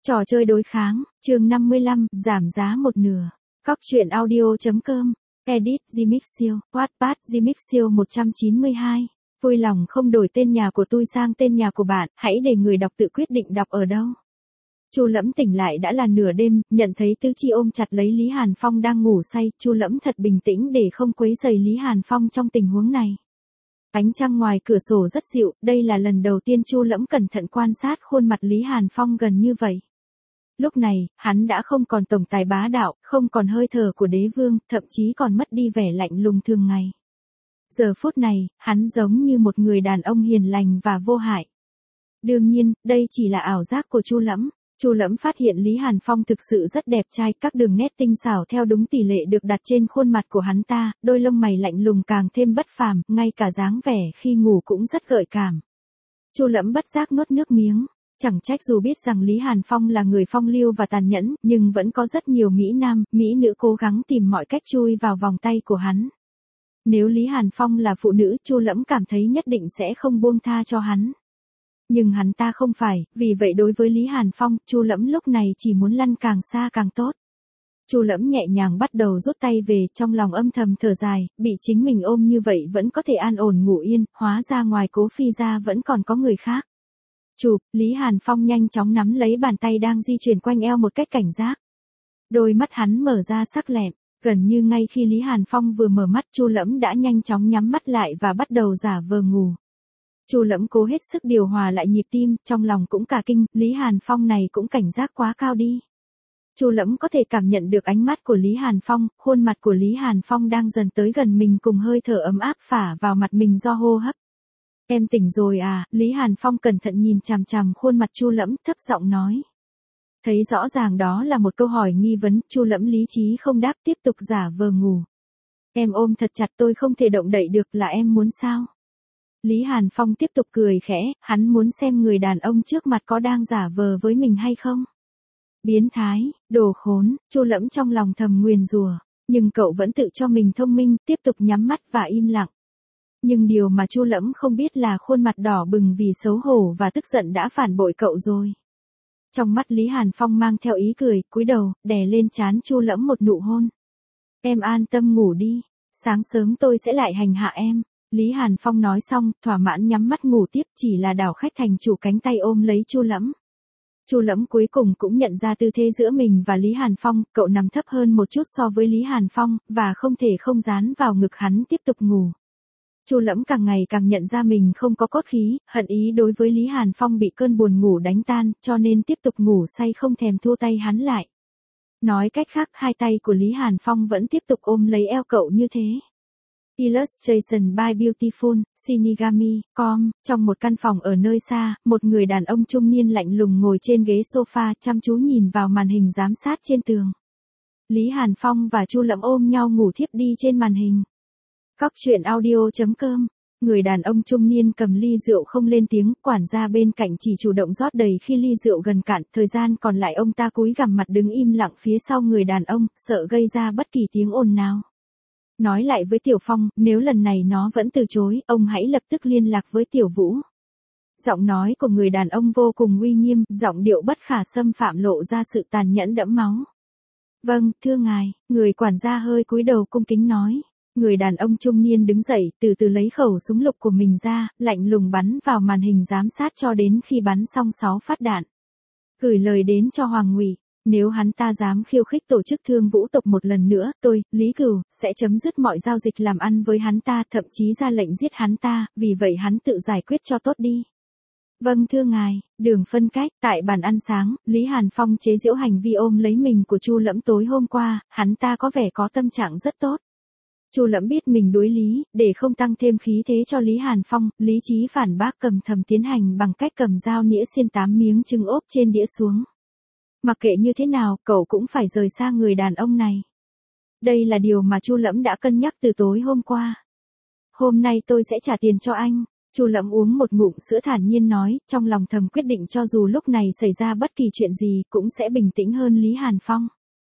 Trò chơi đối kháng, chương 55, giảm giá một nửa. Cóc truyện audio.com, edit Gmixio, Wattpad Gmixio 192. Vui lòng không đổi tên nhà của tôi sang tên nhà của bạn, hãy để người đọc tự quyết định đọc ở đâu. Chu Lẫm tỉnh lại đã là nửa đêm, nhận thấy Tứ Chi ôm chặt lấy Lý Hàn Phong đang ngủ say, Chu Lẫm thật bình tĩnh để không quấy rầy Lý Hàn Phong trong tình huống này. Ánh trăng ngoài cửa sổ rất dịu, đây là lần đầu tiên Chu Lẫm cẩn thận quan sát khuôn mặt Lý Hàn Phong gần như vậy. Lúc này, hắn đã không còn tổng tài bá đạo, không còn hơi thở của đế vương, thậm chí còn mất đi vẻ lạnh lùng thường ngày. Giờ phút này, hắn giống như một người đàn ông hiền lành và vô hại. Đương nhiên, đây chỉ là ảo giác của Chu Lẫm. Chu Lẫm phát hiện Lý Hàn Phong thực sự rất đẹp trai, các đường nét tinh xảo theo đúng tỷ lệ được đặt trên khuôn mặt của hắn ta, đôi lông mày lạnh lùng càng thêm bất phàm, ngay cả dáng vẻ khi ngủ cũng rất gợi cảm. Chu Lẫm bất giác nuốt nước miếng. Chẳng trách dù biết rằng Lý Hàn Phong là người phong lưu và tàn nhẫn, nhưng vẫn có rất nhiều mỹ nam, mỹ nữ cố gắng tìm mọi cách chui vào vòng tay của hắn. Nếu Lý Hàn Phong là phụ nữ, Chu Lẫm cảm thấy nhất định sẽ không buông tha cho hắn. Nhưng hắn ta không phải, vì vậy đối với Lý Hàn Phong, Chu Lẫm lúc này chỉ muốn lăn càng xa càng tốt. Chu Lẫm nhẹ nhàng bắt đầu rút tay về, trong lòng âm thầm thở dài, bị chính mình ôm như vậy vẫn có thể an ổn ngủ yên, hóa ra ngoài Cố Phi ra vẫn còn có người khác. Chụp, Lý Hàn Phong nhanh chóng nắm lấy bàn tay đang di chuyển quanh eo một cách cảnh giác. Đôi mắt hắn mở ra sắc lẹm, gần như ngay khi Lý Hàn Phong vừa mở mắt, Chu Lẫm đã nhanh chóng nhắm mắt lại và bắt đầu giả vờ ngủ. Chu Lẫm cố hết sức điều hòa lại nhịp tim, trong lòng cũng cả kinh, Lý Hàn Phong này cũng cảnh giác quá cao đi. Chu Lẫm có thể cảm nhận được ánh mắt của Lý Hàn Phong, khuôn mặt của Lý Hàn Phong đang dần tới gần mình cùng hơi thở ấm áp phả vào mặt mình do hô hấp. Em tỉnh rồi à, Lý Hàn Phong cẩn thận nhìn chằm chằm khuôn mặt Chu Lẫm, thấp giọng nói. Thấy rõ ràng đó là một câu hỏi nghi vấn, Chu Lẫm lý trí không đáp, tiếp tục giả vờ ngủ. Em ôm thật chặt, tôi không thể động đậy được, là em muốn sao? Lý Hàn Phong tiếp tục cười khẽ, hắn muốn xem người đàn ông trước mặt có đang giả vờ với mình hay không. Biến thái, đồ khốn, Chu Lẫm trong lòng thầm nguyền rủa, nhưng cậu vẫn tự cho mình thông minh, tiếp tục nhắm mắt và im lặng. Nhưng điều mà Chu Lẫm không biết là khuôn mặt đỏ bừng vì xấu hổ và tức giận đã phản bội cậu rồi. Trong mắt Lý Hàn Phong mang theo ý cười, cúi đầu, đè lên trán Chu Lẫm một nụ hôn. Em an tâm ngủ đi, sáng sớm tôi sẽ lại hành hạ em. Lý Hàn Phong nói xong, thỏa mãn nhắm mắt ngủ tiếp, chỉ là đảo khách thành chủ cánh tay ôm lấy Chu Lẫm. Chu Lẫm cuối cùng cũng nhận ra tư thế giữa mình và Lý Hàn Phong, cậu nằm thấp hơn một chút so với Lý Hàn Phong, và không thể không dán vào ngực hắn tiếp tục ngủ. Chu Lẫm càng ngày càng nhận ra mình không có cốt khí, hận ý đối với Lý Hàn Phong bị cơn buồn ngủ đánh tan, cho nên tiếp tục ngủ say không thèm thua tay hắn lại. Nói cách khác, hai tay của Lý Hàn Phong vẫn tiếp tục ôm lấy eo cậu như thế. Illustration by Beautiful, Shinigami.com, trong một căn phòng ở nơi xa, một người đàn ông trung niên lạnh lùng ngồi trên ghế sofa chăm chú nhìn vào màn hình giám sát trên tường. Lý Hàn Phong và Chu Lẫm ôm nhau ngủ thiếp đi trên màn hình. Cóc truyện audio.com, người đàn ông trung niên cầm ly rượu không lên tiếng, quản gia bên cạnh chỉ chủ động rót đầy khi ly rượu gần cạn, thời gian còn lại ông ta cúi gằm mặt đứng im lặng phía sau người đàn ông, sợ gây ra bất kỳ tiếng ồn nào. Nói lại với Tiểu Phong, nếu lần này nó vẫn từ chối, ông hãy lập tức liên lạc với Tiểu Vũ. Giọng nói của người đàn ông vô cùng uy nghiêm, giọng điệu bất khả xâm phạm lộ ra sự tàn nhẫn đẫm máu. Vâng, thưa ngài, người quản gia hơi cúi đầu cung kính nói. Người đàn ông trung niên đứng dậy, từ từ lấy khẩu súng lục của mình ra, lạnh lùng bắn vào màn hình giám sát cho đến khi bắn xong 6 phát đạn. Gửi lời đến cho Hoàng Ngụy. Nếu hắn ta dám khiêu khích tổ chức Thương Vũ tộc một lần nữa, tôi, Lý Cửu, sẽ chấm dứt mọi giao dịch làm ăn với hắn ta, thậm chí ra lệnh giết hắn ta, vì vậy hắn tự giải quyết cho tốt đi. Vâng thưa ngài, đường phân cách, tại bàn ăn sáng, Lý Hàn Phong chế giễu hành vi ôm lấy mình của Chu Lẫm tối hôm qua, hắn ta có vẻ có tâm trạng rất tốt. Chu Lẫm biết mình đối lý, để không tăng thêm khí thế cho Lý Hàn Phong, lý trí phản bác cầm thầm tiến hành bằng cách cầm dao nĩa xiên 8 miếng trứng ốp trên đĩa xuống. Mặc kệ như thế nào, cậu cũng phải rời xa người đàn ông này. Đây là điều mà Chu Lẫm đã cân nhắc từ tối hôm qua. Hôm nay tôi sẽ trả tiền cho anh. Chu Lẫm uống một ngụm sữa thản nhiên nói, trong lòng thầm quyết định cho dù lúc này xảy ra bất kỳ chuyện gì, cũng sẽ bình tĩnh hơn Lý Hàn Phong.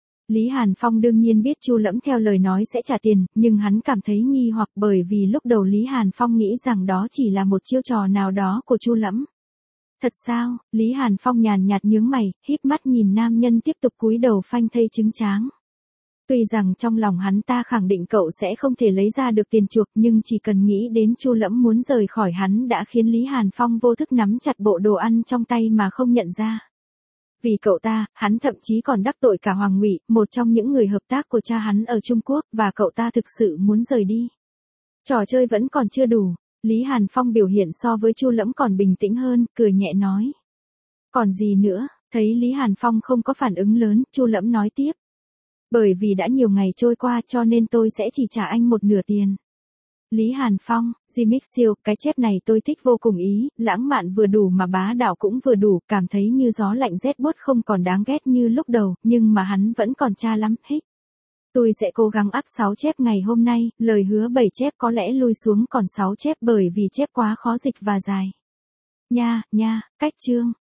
Lý Hàn Phong đương nhiên biết Chu Lẫm theo lời nói sẽ trả tiền, nhưng hắn cảm thấy nghi hoặc bởi vì lúc đầu Lý Hàn Phong nghĩ rằng đó chỉ là một chiêu trò nào đó của Chu Lẫm. Thật sao? Lý Hàn Phong nhàn nhạt nhướng mày, híp mắt nhìn nam nhân tiếp tục cúi đầu phanh thây trứng tráng. Tuy rằng trong lòng hắn ta khẳng định cậu sẽ không thể lấy ra được tiền chuộc, nhưng chỉ cần nghĩ đến Chu Lẫm muốn rời khỏi hắn đã khiến Lý Hàn Phong vô thức nắm chặt bộ đồ ăn trong tay mà không nhận ra. Vì cậu ta, hắn thậm chí còn đắc tội cả Hoàng Ngụy, một trong những người hợp tác của cha hắn ở Trung Quốc, và cậu ta thực sự muốn rời đi. Trò chơi vẫn còn chưa đủ. Lý Hàn Phong biểu hiện so với Chu Lẫm còn bình tĩnh hơn, cười nhẹ nói. Còn gì nữa? Thấy Lý Hàn Phong không có phản ứng lớn, Chu Lẫm nói tiếp. Bởi vì đã nhiều ngày trôi qua cho nên tôi sẽ chỉ trả anh một nửa tiền. Lý Hàn Phong, Jimmy Siêu, cái chép này tôi thích vô cùng ý, lãng mạn vừa đủ mà bá đạo cũng vừa đủ, cảm thấy như gió lạnh rét buốt không còn đáng ghét như lúc đầu, nhưng mà hắn vẫn còn cha lắm, hích. Tôi sẽ cố gắng áp 6 chép ngày hôm nay, lời hứa 7 chép có lẽ lui xuống còn 6 chép bởi vì chép quá khó dịch và dài. Nha, cách chương.